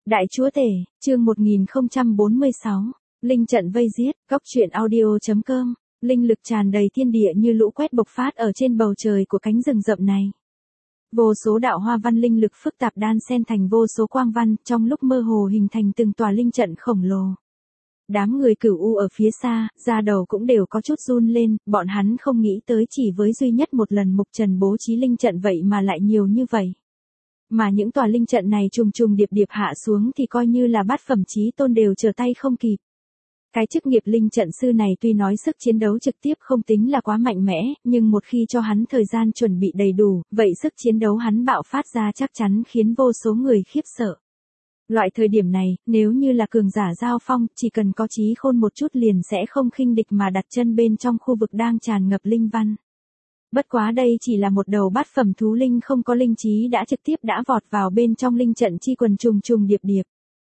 Đại chúa tể, chương 1046, linh trận vây giết, góc truyện audio.com, linh lực tràn đầy thiên địa như lũ quét bộc phát ở trên bầu trời của cánh rừng rậm này. Vô số đạo hoa văn linh lực phức tạp đan xen thành vô số quang văn, trong lúc mơ hồ hình thành từng tòa linh trận khổng lồ. Đám người Cửu U ở phía xa, da đầu cũng đều có chút run lên, bọn hắn không nghĩ tới chỉ với duy nhất một lần Mục Trần bố trí linh trận vậy mà lại nhiều như vậy. Mà những tòa linh trận này trùng trùng điệp điệp hạ xuống thì coi như là bát phẩm chí tôn đều trở tay không kịp. Cái chức nghiệp linh trận sư này tuy nói sức chiến đấu trực tiếp không tính là quá mạnh mẽ, nhưng một khi cho hắn thời gian chuẩn bị đầy đủ, vậy sức chiến đấu hắn bạo phát ra chắc chắn khiến vô số người khiếp sợ. Loại thời điểm này, nếu như là cường giả giao phong, chỉ cần có trí khôn một chút liền sẽ không khinh địch mà đặt chân bên trong khu vực đang tràn ngập linh văn. Bất quá đây chỉ là một đầu bát phẩm thú linh không có linh trí đã trực tiếp đã vọt vào bên trong linh trận chi quần trùng trùng điệp điệp.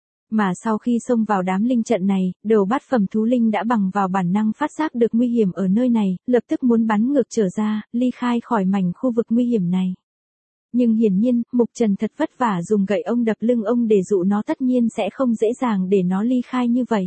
Mà sau khi xông vào đám linh trận này, đầu bát phẩm thú linh đã bằng vào bản năng phát giác được nguy hiểm ở nơi này, lập tức muốn bắn ngược trở ra, ly khai khỏi mảnh khu vực nguy hiểm này. Nhưng hiển nhiên, Mục Trần thật vất vả dùng gậy ông đập lưng ông để dụ nó tất nhiên sẽ không dễ dàng để nó ly khai như vậy.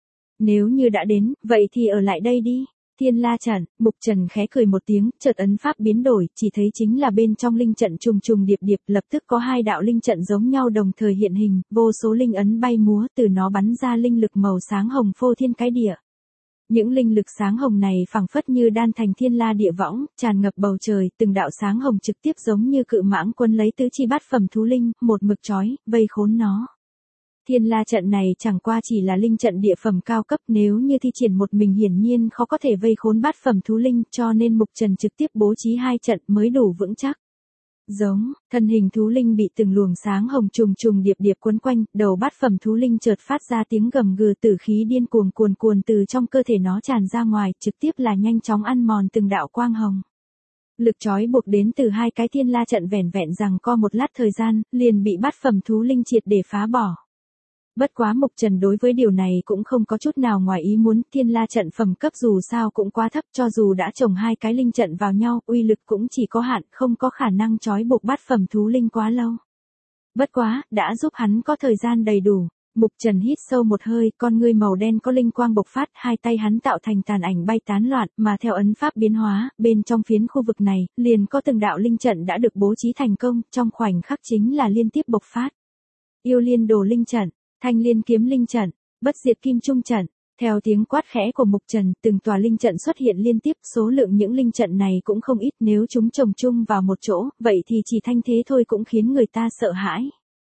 Nếu như đã đến, vậy thì ở lại đây đi. Thiên La trận, Mục Trần khẽ cười một tiếng, chợt ấn pháp biến đổi, chỉ thấy chính là bên trong linh trận trùng trùng điệp điệp, lập tức có hai đạo linh trận giống nhau đồng thời hiện hình, vô số linh ấn bay múa, từ nó bắn ra linh lực màu sáng hồng phô thiên cái địa. Những linh lực sáng hồng này phảng phất như đan thành thiên la địa võng, tràn ngập bầu trời, từng đạo sáng hồng trực tiếp giống như cự mãng quân lấy tứ chi bát phẩm thú linh, một mực trói, vây khốn nó. Thiên La trận này chẳng qua chỉ là linh trận địa phẩm cao cấp, nếu như thi triển một mình hiển nhiên khó có thể vây khốn bát phẩm thú linh, cho nên Mục Trần trực tiếp bố trí hai trận mới đủ vững chắc. Giống, thân hình thú linh bị từng luồng sáng hồng trùng trùng điệp điệp quấn quanh, đầu bát phẩm thú linh chợt phát ra tiếng gầm gừ, tử khí điên cuồng cuồn cuồn từ trong cơ thể nó tràn ra ngoài, trực tiếp là nhanh chóng ăn mòn từng đạo quang hồng. Lực trói buộc đến từ hai cái Thiên La trận vẻn vẹn rằng co một lát thời gian, liền bị bát phẩm thú linh triệt để phá bỏ. Bất quá Mục Trần đối với điều này cũng không có chút nào ngoài ý muốn, Thiên La trận phẩm cấp dù sao cũng quá thấp, cho dù đã chồng hai cái linh trận vào nhau, uy lực cũng chỉ có hạn, không có khả năng trói buộc bát phẩm thú linh quá lâu. Bất quá, đã giúp hắn có thời gian đầy đủ. Mục Trần hít sâu một hơi, con ngươi màu đen có linh quang bộc phát, hai tay hắn tạo thành tàn ảnh bay tán loạn, mà theo ấn pháp biến hóa, bên trong phiến khu vực này, liền có từng đạo linh trận đã được bố trí thành công, trong khoảnh khắc chính là liên tiếp bộc phát. Yêu Liên Đồ linh trận, Thanh Liên Kiếm linh trận, Bất Diệt Kim Trung trận. Theo tiếng quát khẽ của Mục Trần, từng tòa linh trận xuất hiện liên tiếp, số lượng những linh trận này cũng không ít, nếu chúng chồng chung vào một chỗ, vậy thì chỉ thanh thế thôi cũng khiến người ta sợ hãi.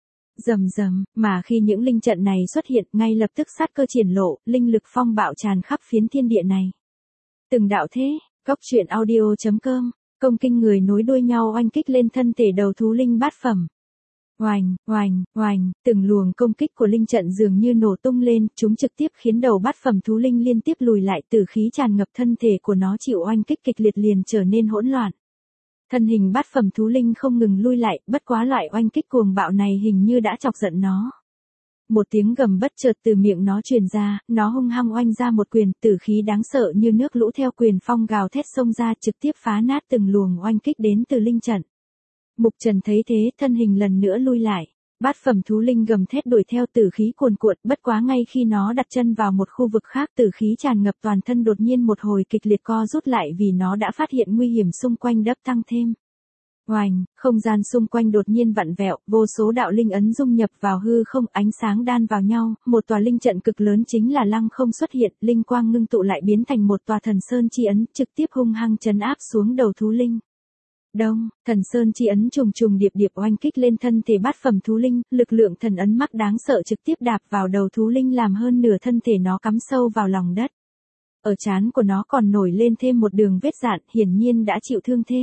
Rầm rầm, mà khi những linh trận này xuất hiện, ngay lập tức sát cơ triển lộ, linh lực phong bạo tràn khắp phiến thiên địa này. Từng đạo thế, góc truyện audio.com, công kinh người nối đuôi nhau oanh kích lên thân thể đầu thú linh bát phẩm. Oành, oành, oành, từng luồng công kích của linh trận dường như nổ tung lên, chúng trực tiếp khiến đầu bát phẩm thú linh liên tiếp lùi lại, tử khí tràn ngập thân thể của nó chịu oanh kích kịch liệt liền trở nên hỗn loạn. Thân hình bát phẩm thú linh không ngừng lui lại, bất quá loại oanh kích cuồng bạo này hình như đã chọc giận nó. Một tiếng gầm bất chợt từ miệng nó truyền ra, nó hung hăng oanh ra một quyền, tử khí đáng sợ như nước lũ theo quyền phong gào thét xông ra, trực tiếp phá nát từng luồng oanh kích đến từ linh trận. Mục Trần thấy thế, thân hình lần nữa lui lại. Bát phẩm thú linh gầm thét đuổi theo, tử khí cuồn cuộn, bất quá ngay khi nó đặt chân vào một khu vực khác, tử khí tràn ngập toàn thân đột nhiên một hồi kịch liệt co rút lại vì nó đã phát hiện nguy hiểm xung quanh đắp tăng thêm. Oành, không gian xung quanh đột nhiên vặn vẹo, vô số đạo linh ấn dung nhập vào hư không, ánh sáng đan vào nhau, một tòa linh trận cực lớn chính là lăng không xuất hiện, linh quang ngưng tụ lại biến thành một tòa thần sơn chi ấn, trực tiếp hung hăng trấn áp xuống đầu thú linh. Đông, thần sơn chi ấn trùng trùng điệp điệp oanh kích lên thân thể bát phẩm thú linh, lực lượng thần ấn mắc đáng sợ trực tiếp đạp vào đầu thú linh làm hơn nửa thân thể nó cắm sâu vào lòng đất. Ở trán của nó còn nổi lên thêm một đường vết rạn, hiển nhiên đã chịu thương thế.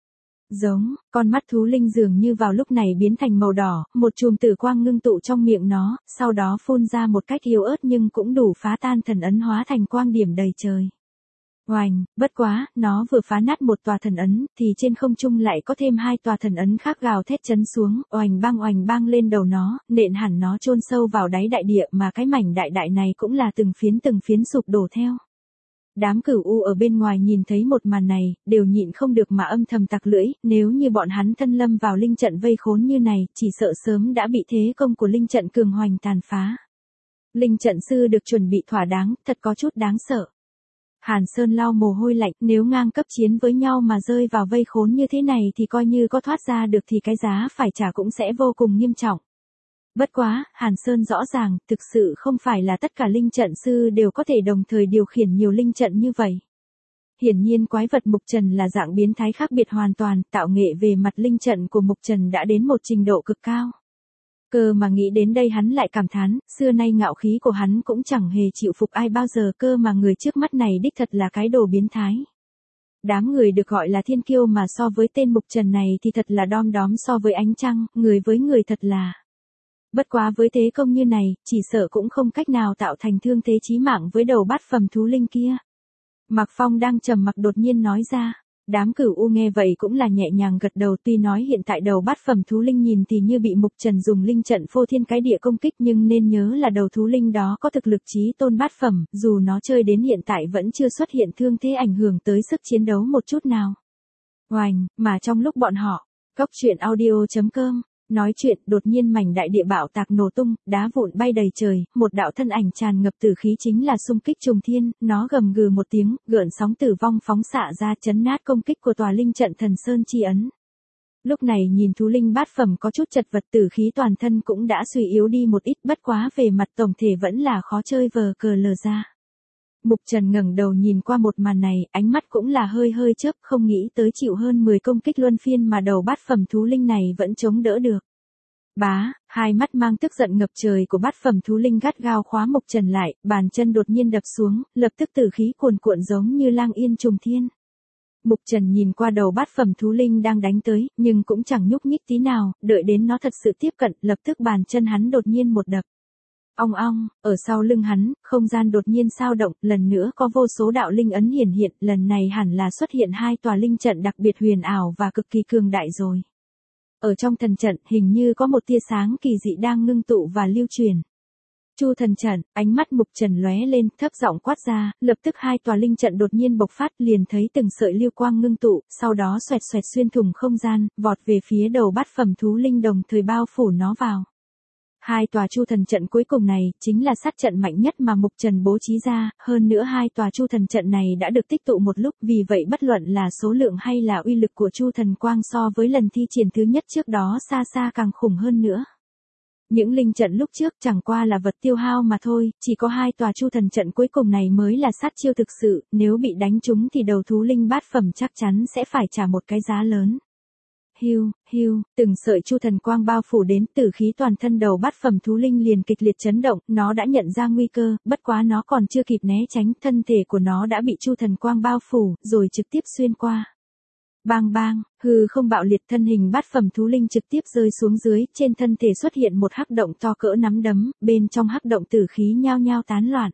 Giống, con mắt thú linh dường như vào lúc này biến thành màu đỏ, một chùm tử quang ngưng tụ trong miệng nó, sau đó phun ra một cách yếu ớt nhưng cũng đủ phá tan thần ấn hóa thành quang điểm đầy trời. Oành, bất quá, nó vừa phá nát một tòa thần ấn, thì trên không trung lại có thêm hai tòa thần ấn khác gào thét chấn xuống, oành bang lên đầu nó, nện hẳn nó chôn sâu vào đáy đại địa, mà cái mảnh đại đại này cũng là từng phiến sụp đổ theo. Đám cửu u ở bên ngoài nhìn thấy một màn này, đều nhịn không được mà âm thầm tặc lưỡi, nếu như bọn hắn thân lâm vào linh trận vây khốn như này, chỉ sợ sớm đã bị thế công của linh trận cường hoành tàn phá. Linh trận sư được chuẩn bị thỏa đáng, thật có chút đáng sợ. Hàn Sơn lau mồ hôi lạnh, nếu ngang cấp chiến với nhau mà rơi vào vây khốn như thế này thì coi như có thoát ra được thì cái giá phải trả cũng sẽ vô cùng nghiêm trọng. Bất quá, Hàn Sơn rõ ràng, thực sự không phải là tất cả linh trận sư đều có thể đồng thời điều khiển nhiều linh trận như vậy. Hiển nhiên quái vật Mục Trần là dạng biến thái khác biệt hoàn toàn, tạo nghệ về mặt linh trận của Mục Trần đã đến một trình độ cực cao. Cơ mà nghĩ đến đây hắn lại cảm thán, xưa nay ngạo khí của hắn cũng chẳng hề chịu phục ai bao giờ, cơ mà người trước mắt này đích thật là cái đồ biến thái. Đám người được gọi là thiên kiêu mà so với tên Mục Trần này thì thật là đom đóm so với ánh trăng, người với người thật là. Bất quá với thế công như này, chỉ sợ cũng không cách nào tạo thành thương thế chí mạng với đầu bát phẩm thú linh kia. Mạc Phong đang trầm mặc đột nhiên nói ra. Đám cửu u nghe vậy cũng là nhẹ nhàng gật đầu, tuy nói hiện tại đầu bát phẩm thú linh nhìn thì như bị Mục Trần dùng linh trận phô thiên cái địa công kích, nhưng nên nhớ là đầu thú linh đó có thực lực chí tôn bát phẩm, dù nó chơi đến hiện tại vẫn chưa xuất hiện thương thế ảnh hưởng tới sức chiến đấu một chút nào. Oành, mà trong lúc bọn họ, Cốc Truyện Audio.com nói chuyện, đột nhiên mảnh đại địa bạo tạc nổ tung, đá vụn bay đầy trời, một đạo thân ảnh tràn ngập tử khí chính là xung kích trùng thiên, nó gầm gừ một tiếng, gợn sóng tử vong phóng xạ ra chấn nát công kích của tòa linh trận Thần Sơn chi ấn. Lúc này nhìn thú linh bát phẩm có chút chật vật, tử khí toàn thân cũng đã suy yếu đi một ít, bất quá về mặt tổng thể vẫn là khó chơi vờ cờ lờ ra. Mục Trần ngẩng đầu nhìn qua một màn này, ánh mắt cũng là hơi hơi chớp, không nghĩ tới chịu hơn 10 công kích luân phiên mà đầu bát phẩm thú linh này vẫn chống đỡ được. Bá, hai mắt mang tức giận ngập trời của bát phẩm thú linh gắt gao khóa Mục Trần lại, bàn chân đột nhiên đập xuống, lập tức tử khí cuồn cuộn giống như lang yên trùng thiên. Mục Trần nhìn qua đầu bát phẩm thú linh đang đánh tới, nhưng cũng chẳng nhúc nhích tí nào, đợi đến nó thật sự tiếp cận, lập tức bàn chân hắn đột nhiên một đập. Ong ong, ở sau lưng hắn, không gian đột nhiên sao động, lần nữa có vô số đạo linh ấn hiển hiện, lần này hẳn là xuất hiện hai tòa linh trận đặc biệt huyền ảo và cực kỳ cường đại rồi. Ở trong thần trận, hình như có một tia sáng kỳ dị đang ngưng tụ và lưu truyền. Chu thần trận, ánh mắt Mục Trần lóe lên, thấp giọng quát ra, lập tức hai tòa linh trận đột nhiên bộc phát, liền thấy từng sợi lưu quang ngưng tụ, sau đó xoẹt xoẹt xuyên thủng không gian, vọt về phía đầu bát phẩm thú linh đồng thời bao phủ nó vào. Hai tòa chu thần trận cuối cùng này, chính là sát trận mạnh nhất mà Mục Trần bố trí ra, hơn nữa hai tòa chu thần trận này đã được tích tụ một lúc, vì vậy bất luận là số lượng hay là uy lực của chu thần quang so với lần thi triển thứ nhất trước đó xa xa càng khủng hơn nữa. Những linh trận lúc trước chẳng qua là vật tiêu hao mà thôi, chỉ có hai tòa chu thần trận cuối cùng này mới là sát chiêu thực sự, nếu bị đánh trúng thì đầu thú linh bát phẩm chắc chắn sẽ phải trả một cái giá lớn. Hiu, hiu, từng sợi chu thần quang bao phủ đến, tử khí toàn thân đầu bát phẩm thú linh liền kịch liệt chấn động, nó đã nhận ra nguy cơ, bất quá nó còn chưa kịp né tránh, thân thể của nó đã bị chu thần quang bao phủ, rồi trực tiếp xuyên qua. Bang bang, hư không bạo liệt, thân hình bát phẩm thú linh trực tiếp rơi xuống dưới, trên thân thể xuất hiện một hắc động to cỡ nắm đấm, bên trong hắc động tử khí nhao nhao tán loạn.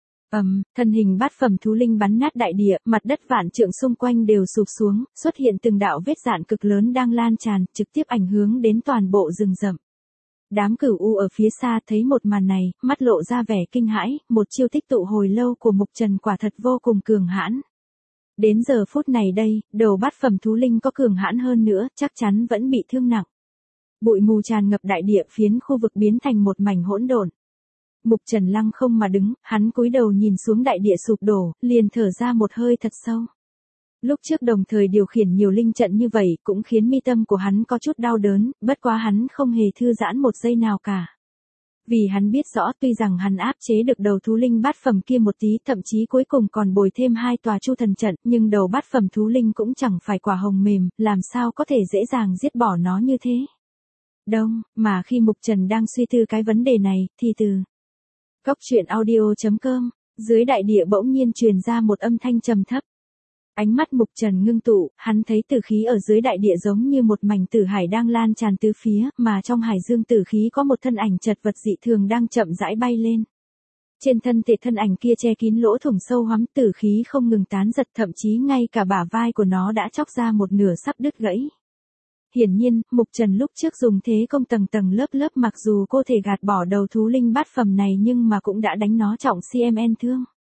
Thân hình bát phẩm thú linh bắn nát đại địa, mặt đất vạn trượng xung quanh đều sụp xuống, xuất hiện từng đạo vết rạn cực lớn đang lan tràn, trực tiếp ảnh hưởng đến toàn bộ rừng rậm. Đám cửu u ở phía xa thấy một màn này, mắt lộ ra vẻ kinh hãi, một chiêu tích tụ hồi lâu của Mục Trần quả thật vô cùng cường hãn. Đến giờ phút này đây, đầu bát phẩm thú linh có cường hãn hơn nữa, chắc chắn vẫn bị thương nặng. Bụi mù tràn ngập đại địa, phiến khu vực biến thành một mảnh hỗn độn. Mục Trần lăng không mà đứng, hắn cúi đầu nhìn xuống đại địa sụp đổ, liền thở ra một hơi thật sâu. Lúc trước đồng thời điều khiển nhiều linh trận như vậy, cũng khiến mi tâm của hắn có chút đau đớn, bất quá hắn không hề thư giãn một giây nào cả. Vì hắn biết rõ tuy rằng hắn áp chế được đầu thú linh bát phẩm kia một tí, thậm chí cuối cùng còn bồi thêm hai tòa chu thần trận, nhưng đầu bát phẩm thú linh cũng chẳng phải quả hồng mềm, làm sao có thể dễ dàng giết bỏ nó như thế. Đông, mà khi Mục Trần đang suy tư cái vấn đề này, thì từ Cốc Truyện Audio.com, dưới đại địa bỗng nhiên truyền ra một âm thanh trầm thấp. Ánh mắt Mục Trần ngưng tụ, hắn thấy tử khí ở dưới đại địa giống như một mảnh tử hải đang lan tràn tứ phía, mà trong hải dương tử khí có một thân ảnh chật vật dị thường đang chậm rãi bay lên. Trên thân thể thân ảnh kia che kín lỗ thủng sâu hoắm, tử khí không ngừng tán giật, thậm chí ngay cả bả vai của nó đã chóc ra một nửa sắp đứt gãy. Hiển nhiên, Mục Trần lúc trước dùng thế công tầng tầng lớp lớp, mặc dù cô thể gạt bỏ đầu thú linh bát phẩm này nhưng mà cũng đã đánh nó trọng cmn thương.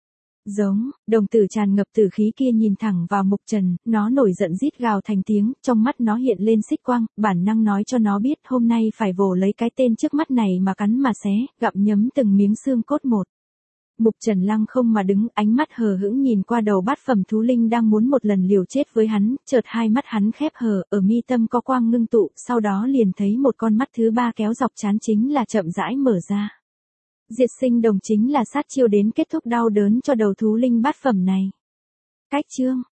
Giống, đồng tử tràn ngập tử khí kia nhìn thẳng vào Mục Trần, nó nổi giận rít gào thành tiếng, trong mắt nó hiện lên xích quang, bản năng nói cho nó biết hôm nay phải vồ lấy cái tên trước mắt này mà cắn mà xé, gặm nhấm từng miếng xương cốt một. Mục Trần lăng không mà đứng, ánh mắt hờ hững nhìn qua đầu bát phẩm thú linh đang muốn một lần liều chết với hắn, chợt hai mắt hắn khép hờ, ở mi tâm có quang ngưng tụ, sau đó liền thấy một con mắt thứ ba kéo dọc trán chính là chậm rãi mở ra. Diệt sinh đồng chính là sát chiêu đến kết thúc đau đớn cho đầu thú linh bát phẩm này. Cách chương